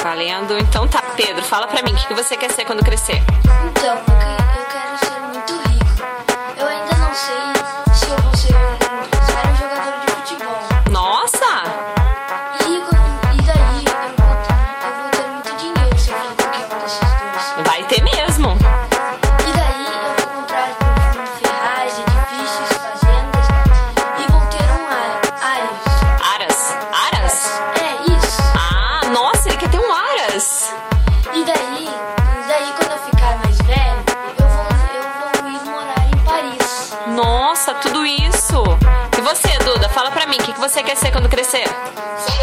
Valendo. Então tá, Pedro, fala pra mim, o que você quer ser quando crescer? Então, eu quero ser muito rico. Eu ainda não sei se eu vou ser um jogador de futebol. Nossa! E daí eu vou ter muito dinheiro se eu for qualquer um desses dois. Vai ter mesmo. E daí eu vou comprar ferragens, edifícios, fazendas e vou ter Aras. Aras? É isso. Ah, nossa, ele quer ter um Aras. E daí quando eu ficar mais velho, eu vou ir morar em Paris. Nossa, tudo isso. E você, Duda, fala pra mim, o que você quer ser quando crescer? Ser